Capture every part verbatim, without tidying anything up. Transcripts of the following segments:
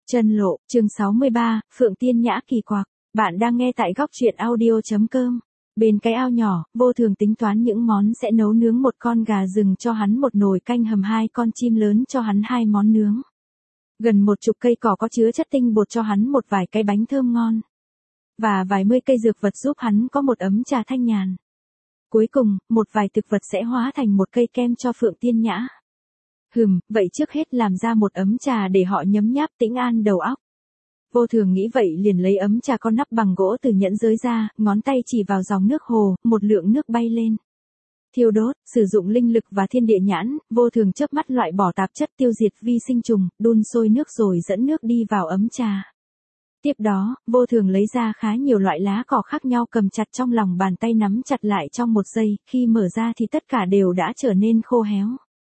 Chân lộ, chương sáu mươi ba, Phượng Tiên Nhã kỳ quặc. Bạn đang nghe tại góc truyện audio.com. Bên cái ao nhỏ, Vô Thường tính toán những món sẽ nấu nướng một con gà rừng cho hắn một nồi canh hầm hai con chim lớn cho hắn hai món nướng. Gần một chục cây cỏ có chứa chất tinh bột cho hắn một vài cái bánh thơm ngon. Và vài mươi cây dược vật giúp hắn có một ấm trà thanh nhàn. Cuối cùng, một vài thực vật sẽ hóa thành một cây kem cho Phượng Tiên Nhã. Hừm, vậy trước hết làm ra một ấm trà để họ nhấm nháp tĩnh an đầu óc. Vô Thường nghĩ vậy liền lấy ấm trà con nắp bằng gỗ từ nhẫn giới ra, ngón tay chỉ vào dòng nước hồ, một lượng nước bay lên. Thiêu đốt, sử dụng linh lực và thiên địa nhãn, Vô Thường chớp mắt loại bỏ tạp chất tiêu diệt vi sinh trùng, đun sôi nước rồi dẫn nước đi vào ấm trà. Tiếp đó, Vô Thường lấy ra khá nhiều loại lá cỏ khác nhau cầm chặt trong lòng bàn tay nắm chặt lại trong một giây, khi mở ra thì tất cả đều đã trở nên khô héo.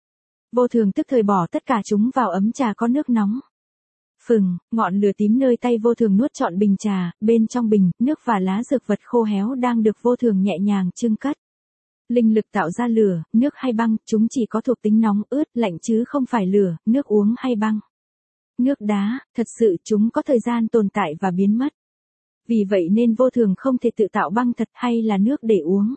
Vô Thường tức thời bỏ tất cả chúng vào ấm trà có nước nóng. Phừng, ngọn lửa tím nơi tay Vô Thường nuốt trọn bình trà, bên trong bình, nước và lá dược vật khô héo đang được Vô Thường nhẹ nhàng chưng cất. Linh lực tạo ra lửa, nước hay băng, chúng chỉ có thuộc tính nóng, ướt, lạnh chứ không phải lửa, nước uống hay băng. Nước đá, thật sự chúng có thời gian tồn tại và biến mất. Vì vậy nên Vô Thường không thể tự tạo băng thật hay là nước để uống.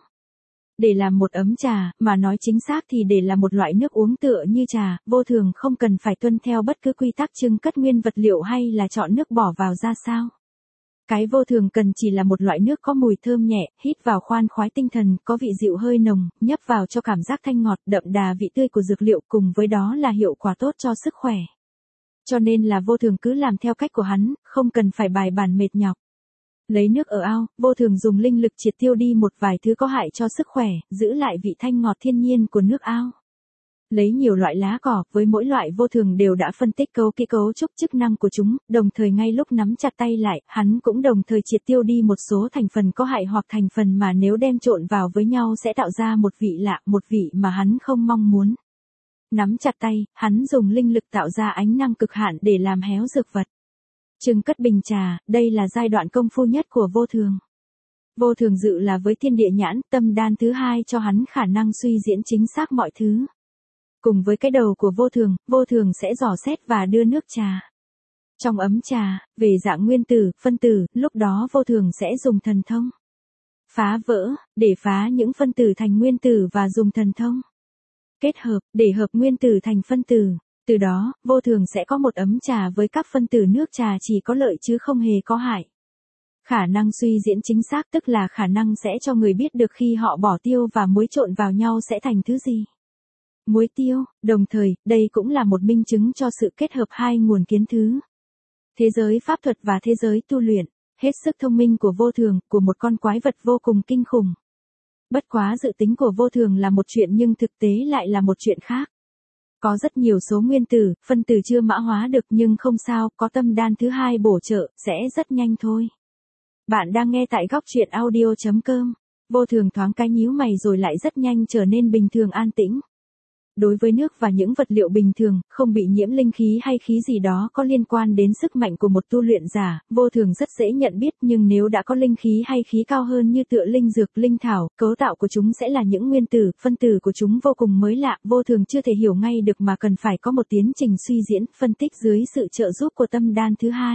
Để làm một ấm trà, mà nói chính xác thì để làm một loại nước uống tựa như trà, Vô Thường không cần phải tuân theo bất cứ quy tắc chưng cất nguyên vật liệu hay là chọn nước bỏ vào ra sao. Cái Vô Thường cần chỉ là một loại nước có mùi thơm nhẹ, hít vào khoan khoái tinh thần, có vị dịu hơi nồng, nhấp vào cho cảm giác thanh ngọt, đậm đà vị tươi của dược liệu, cùng với đó là hiệu quả tốt cho sức khỏe. Cho nên là Vô Thường cứ làm theo cách của hắn, không cần phải bài bản mệt nhọc. Lấy nước ở ao, Vô Thường dùng linh lực triệt tiêu đi một vài thứ có hại cho sức khỏe, giữ lại vị thanh ngọt thiên nhiên của nước ao. Lấy nhiều loại lá cỏ, với mỗi loại Vô Thường đều đã phân tích cấu kỹ cấu trúc chức năng của chúng, đồng thời ngay lúc nắm chặt tay lại, hắn cũng đồng thời triệt tiêu đi một số thành phần có hại hoặc thành phần mà nếu đem trộn vào với nhau sẽ tạo ra một vị lạ, một vị mà hắn không mong muốn. Nắm chặt tay, hắn dùng linh lực tạo ra ánh năng cực hạn để làm héo dược vật. Trưng cất bình trà, đây là giai đoạn công phu nhất của Vô Thường. Vô Thường dự là với thiên địa nhãn, tâm đan thứ hai cho hắn khả năng suy diễn chính xác mọi thứ. Cùng với cái đầu của Vô Thường, Vô Thường sẽ dò xét và đưa nước trà. Trong ấm trà, về dạng nguyên tử, phân tử, lúc đó Vô Thường sẽ dùng thần thông. Phá vỡ, để phá những phân tử thành nguyên tử và dùng thần thông. Kết hợp, để hợp nguyên tử thành phân tử. Từ đó, Vô Thường sẽ có một ấm trà với các phân tử nước trà chỉ có lợi chứ không hề có hại. Khả năng suy diễn chính xác tức là khả năng sẽ cho người biết được khi họ bỏ tiêu và muối trộn vào nhau sẽ thành thứ gì. Muối tiêu, đồng thời, đây cũng là một minh chứng cho sự kết hợp hai nguồn kiến thứ. Thế giới pháp thuật và thế giới tu luyện, hết sức thông minh của Vô Thường, của một con quái vật vô cùng kinh khủng. Bất quá dự tính của Vô Thường là một chuyện nhưng thực tế lại là một chuyện khác. Có rất nhiều số nguyên tử, phân tử chưa mã hóa được nhưng không sao, có tâm đan thứ hai bổ trợ, sẽ rất nhanh thôi. Bạn đang nghe tại góc truyện audio.com. Vô Thường thoáng cái nhíu mày rồi lại rất nhanh trở nên bình thường an tĩnh. Đối với nước và những vật liệu bình thường, không bị nhiễm linh khí hay khí gì đó có liên quan đến sức mạnh của một tu luyện giả, Vô Thường rất dễ nhận biết, nhưng nếu đã có linh khí hay khí cao hơn như tựa linh dược, linh thảo, cấu tạo của chúng sẽ là những nguyên tử, phân tử của chúng vô cùng mới lạ, Vô Thường chưa thể hiểu ngay được mà cần phải có một tiến trình suy diễn, phân tích dưới sự trợ giúp của tâm đan thứ hai.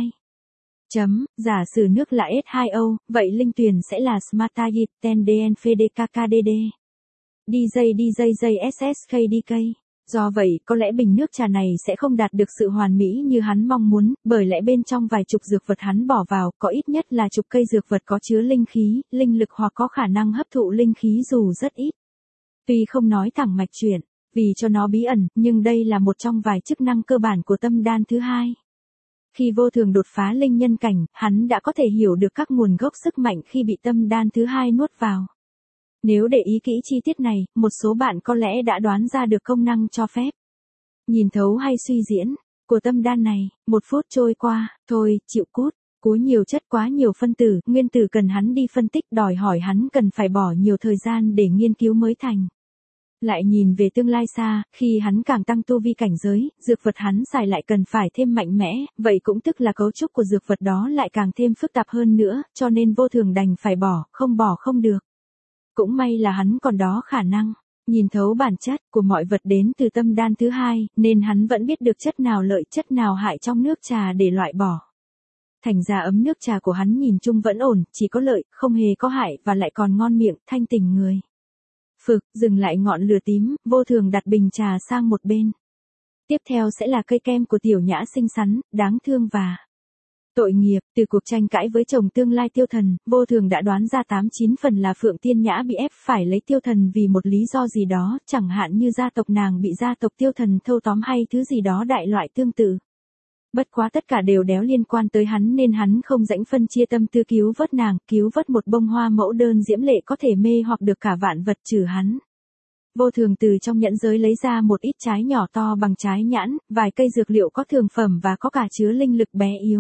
Chấm, giả sử nước là S hai O, vậy linh tuyền sẽ là Smartagip ten D N F D K K D D. D J D J J S S K D K. Do vậy, có lẽ bình nước trà này sẽ không đạt được sự hoàn mỹ như hắn mong muốn, bởi lẽ bên trong vài chục dược vật hắn bỏ vào, có ít nhất là chục cây dược vật có chứa linh khí, linh lực hoặc có khả năng hấp thụ linh khí dù rất ít. Tuy không nói thẳng mạch chuyện, vì cho nó bí ẩn, nhưng đây là một trong vài chức năng cơ bản của tâm đan thứ hai. Khi Vô Thường đột phá linh nhân cảnh, hắn đã có thể hiểu được các nguồn gốc sức mạnh khi bị tâm đan thứ hai nuốt vào. Nếu để ý kỹ chi tiết này, một số bạn có lẽ đã đoán ra được công năng cho phép nhìn thấu hay suy diễn của tâm đan này. Một phút trôi qua, thôi, chịu cút, cú nhiều chất quá nhiều phân tử, nguyên tử cần hắn đi phân tích, đòi hỏi hắn cần phải bỏ nhiều thời gian để nghiên cứu mới thành. Lại nhìn về tương lai xa, khi hắn càng tăng tu vi cảnh giới, dược vật hắn xài lại cần phải thêm mạnh mẽ, vậy cũng tức là cấu trúc của dược vật đó lại càng thêm phức tạp hơn nữa, cho nên Vô Thường đành phải bỏ, không bỏ không được. Cũng may là hắn còn đó khả năng. Nhìn thấu bản chất của mọi vật đến từ tâm đan thứ hai, nên hắn vẫn biết được chất nào lợi chất nào hại trong nước trà để loại bỏ. Thành ra ấm nước trà của hắn nhìn chung vẫn ổn, chỉ có lợi, không hề có hại và lại còn ngon miệng, thanh tình người. Phực, dừng lại ngọn lửa tím, Vô Thường đặt bình trà sang một bên. Tiếp theo sẽ là cây kem của Tiểu Nhã xinh xắn, đáng thương và tội nghiệp. Từ cuộc tranh cãi với chồng tương lai Tiêu Thần, Vô Thường đã đoán ra tám chín phần là Phượng Tiên Nhã bị ép phải lấy Tiêu Thần vì một lý do gì đó, chẳng hạn như gia tộc nàng bị gia tộc Tiêu Thần thâu tóm hay thứ gì đó đại loại tương tự. Bất quá tất cả đều đéo liên quan tới hắn nên hắn không rãnh phân chia tâm tư cứu vớt nàng, cứu vớt một bông hoa mẫu đơn diễm lệ có thể mê hoặc được cả vạn vật trừ hắn. Vô Thường từ trong nhẫn giới lấy ra một ít trái nhỏ to bằng trái nhãn, vài cây dược liệu có thường phẩm và có cả chứa linh lực bé yếu.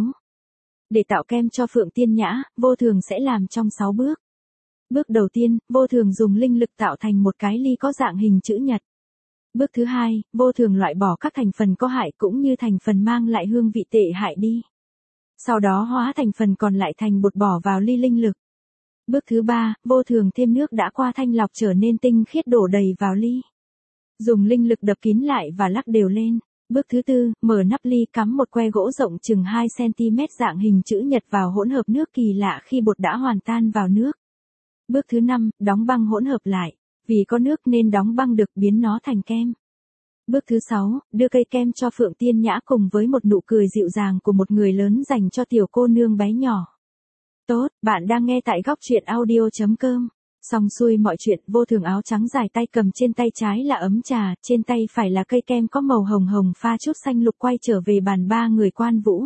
Để tạo kem cho Phượng Tiên Nhã, Vô Thường sẽ làm trong sáu bước. Bước đầu tiên, Vô Thường dùng linh lực tạo thành một cái ly có dạng hình chữ nhật. Bước thứ hai, Vô Thường loại bỏ các thành phần có hại cũng như thành phần mang lại hương vị tệ hại đi. Sau đó hóa thành phần còn lại thành bột bỏ vào ly linh lực. Bước thứ ba, Vô Thường thêm nước đã qua thanh lọc trở nên tinh khiết đổ đầy vào ly. Dùng linh lực đập kín lại và lắc đều lên. Bước thứ tư, mở nắp ly cắm một que gỗ rộng chừng hai xăng ti mét dạng hình chữ nhật vào hỗn hợp nước kỳ lạ khi bột đã hoàn tan vào nước. Bước thứ năm, đóng băng hỗn hợp lại. Vì có nước nên đóng băng được biến nó thành kem. Bước thứ sáu, đưa cây kem cho Phượng Tiên Nhã cùng với một nụ cười dịu dàng của một người lớn dành cho tiểu cô nương bé nhỏ. Tốt, bạn đang nghe tại góc truyện audio chấm com. Xong xuôi mọi chuyện, Vô Thường áo trắng dài tay cầm trên tay trái là ấm trà, trên tay phải là cây kem có màu hồng hồng pha chút xanh lục quay trở về bàn ba người quan vũ.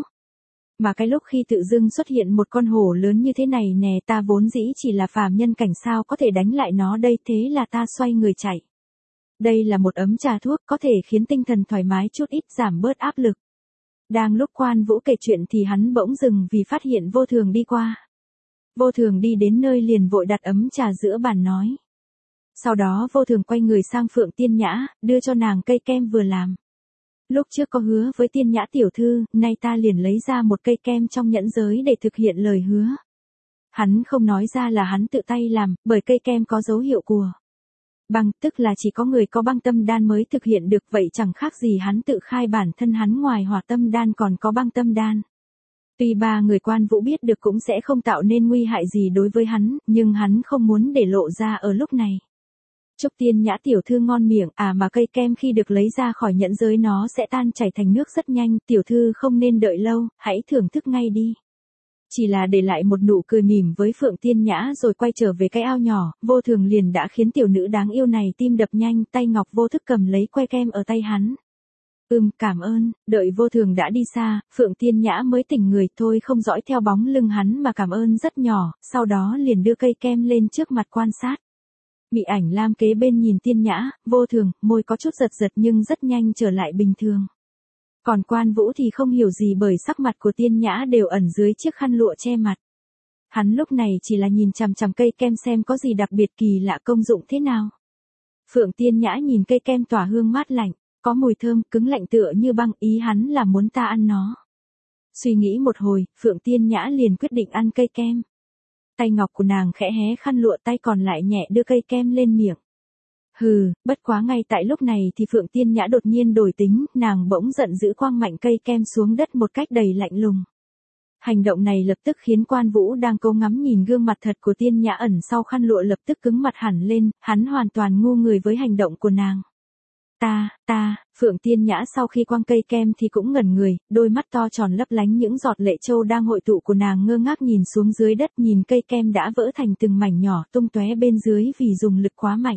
Mà cái lúc khi tự dưng xuất hiện một con hổ lớn như thế này nè, ta vốn dĩ chỉ là phàm nhân cảnh sao có thể đánh lại nó đây, thế là ta xoay người chạy. Đây là một ấm trà thuốc có thể khiến tinh thần thoải mái chút ít, giảm bớt áp lực. Đang lúc quan vũ kể chuyện thì hắn bỗng dừng vì phát hiện Vô Thường đi qua. Vô Thường đi đến nơi liền vội đặt ấm trà giữa bàn nói. Sau đó Vô Thường quay người sang Phượng Tiên Nhã, đưa cho nàng cây kem vừa làm. Lúc trước có hứa với Tiên Nhã tiểu thư, nay ta liền lấy ra một cây kem trong nhẫn giới để thực hiện lời hứa. Hắn không nói ra là hắn tự tay làm, bởi cây kem có dấu hiệu của băng, tức là chỉ có người có băng tâm đan mới thực hiện được, vậy chẳng khác gì hắn tự khai bản thân hắn ngoài hỏa tâm đan còn có băng tâm đan. Tuy ba người quan vũ biết được cũng sẽ không tạo nên nguy hại gì đối với hắn, nhưng hắn không muốn để lộ ra ở lúc này. Chúc Tiên Nhã tiểu thư ngon miệng, à mà cây kem khi được lấy ra khỏi nhẫn giới nó sẽ tan chảy thành nước rất nhanh, tiểu thư không nên đợi lâu, hãy thưởng thức ngay đi. Chỉ là để lại một nụ cười mỉm với Phượng Tiên Nhã rồi quay trở về cái ao nhỏ, Vô Thường liền đã khiến tiểu nữ đáng yêu này tim đập nhanh, tay ngọc vô thức cầm lấy que kem ở tay hắn. Ừm, cảm ơn. Đợi Vô Thường đã đi xa, Phượng Tiên Nhã mới tỉnh người, thôi không dõi theo bóng lưng hắn mà cảm ơn rất nhỏ, sau đó liền đưa cây kem lên trước mặt quan sát. Mị Ảnh Lam kế bên nhìn Tiên Nhã, Vô Thường, môi có chút giật giật nhưng rất nhanh trở lại bình thường. Còn quan vũ thì không hiểu gì bởi sắc mặt của Tiên Nhã đều ẩn dưới chiếc khăn lụa che mặt. Hắn lúc này chỉ là nhìn chằm chằm cây kem xem có gì đặc biệt kỳ lạ công dụng thế nào. Phượng Tiên Nhã nhìn cây kem tỏa hương mát lạnh, có mùi thơm, cứng lạnh tựa như băng, ý hắn là muốn ta ăn nó. Suy nghĩ một hồi, Phượng Tiên Nhã liền quyết định ăn cây kem. Tay ngọc của nàng khẽ hé khăn lụa, tay còn lại nhẹ đưa cây kem lên miệng. Hừ, bất quá ngay tại lúc này thì Phượng Tiên Nhã đột nhiên đổi tính, nàng bỗng giận dữ quăng mạnh cây kem xuống đất một cách đầy lạnh lùng. Hành động này lập tức khiến quan vũ đang cố ngắm nhìn gương mặt thật của Tiên Nhã ẩn sau khăn lụa lập tức cứng mặt hẳn lên, hắn hoàn toàn ngu người với hành động của nàng. Ta, ta, Phượng Tiên Nhã sau khi quăng cây kem thì cũng ngẩn người, đôi mắt to tròn lấp lánh những giọt lệ châu đang hội tụ của nàng ngơ ngác nhìn xuống dưới đất, nhìn cây kem đã vỡ thành từng mảnh nhỏ tung tóe bên dưới vì dùng lực quá mạnh.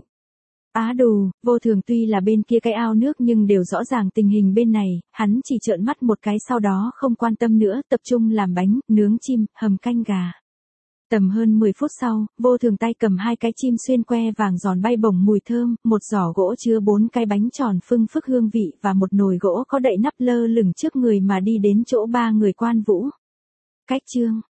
Á đù, Vô Thường tuy là bên kia cái ao nước nhưng đều rõ ràng tình hình bên này, hắn chỉ trợn mắt một cái sau đó không quan tâm nữa, tập trung làm bánh, nướng chim, hầm canh gà. Tầm hơn mười phút sau, Vô Thường tay cầm hai cái chim xuyên que vàng giòn bay bổng mùi thơm, một giỏ gỗ chứa bốn cái bánh tròn phưng phức hương vị và một nồi gỗ có đậy nắp lơ lửng trước người mà đi đến chỗ ba người quan vũ. Cách chương